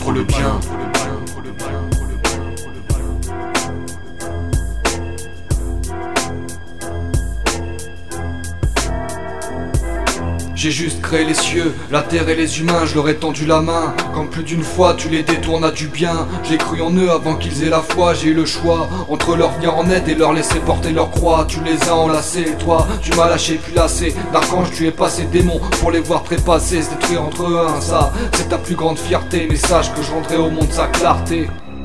contre le bien. J'ai juste créé les cieux, la terre et les humains, je leur ai tendu la main. Quand plus d'une fois tu les détournes à du bien. J'ai cru en eux avant qu'ils aient la foi, j'ai eu le choix entre leur venir en aide et leur laisser porter leur croix. Tu les as enlacés, toi tu m'as lâché puis lassé. D'archange tu es passé démon pour les voir trépasser, se détruire entre eux un, ça c'est ta plus grande fierté. Mais sache que je rendrai au monde sa clarté.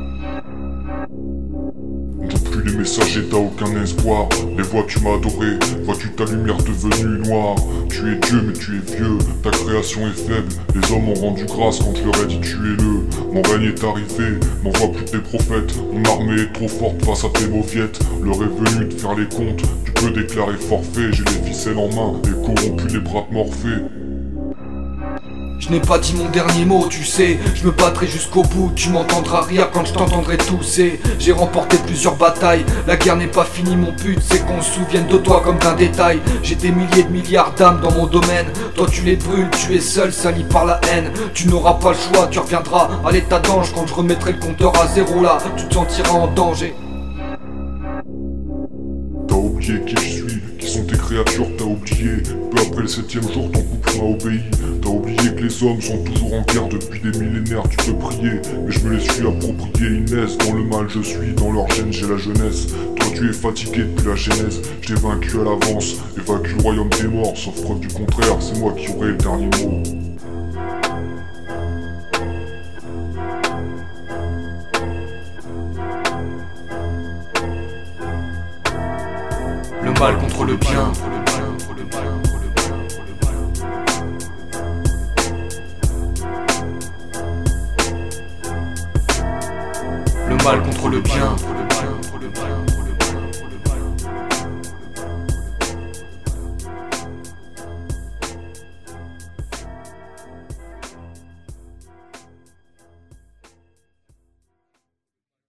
Depuis les messagers t'as aucun espoir. Les voix tu m'as adoré, vois-tu ta lumière devenue noire. Tu es Dieu mais tu es vieux, ta création est faible. Les hommes ont rendu grâce quand je leur ai dit tuez-le. Mon règne est arrivé, n'envoie plus tes prophètes. Mon armée est trop forte face à tes mauviettes. L'heure est venue de faire les comptes, tu peux déclarer forfait. J'ai les ficelles en main et corrompu les bras de Morphée. Je n'ai pas dit mon dernier mot, tu sais. Je me battrai jusqu'au bout, tu m'entendras rire quand je t'entendrai tousser. J'ai remporté plusieurs batailles, la guerre n'est pas finie, mon but c'est qu'on se souvienne de toi comme d'un détail. J'ai des milliers de milliards d'âmes dans mon domaine. Toi tu les brûles, tu es seul, sali par la haine. Tu n'auras pas le choix, tu reviendras à l'état d'ange. Quand je remettrai le compteur à zéro là, tu te sentiras en danger. T'as oublié qui je suis, qui sont tes créatures, t'as oublié. Peu après le 7ème jour, ton couple m'a obéi. T'as oublié que les hommes sont toujours en guerre depuis des millénaires. Tu peux prier, mais je me les suis appropriés. Ils naissent, dans le mal je suis, dans leur gène j'ai la jeunesse. Toi tu es fatigué depuis la genèse, je t'ai vaincu à l'avance. Évacue le royaume des morts, sauf preuve du contraire, c'est moi qui aurai le dernier mot. Le mal contre le bien. Le mal contre le bien.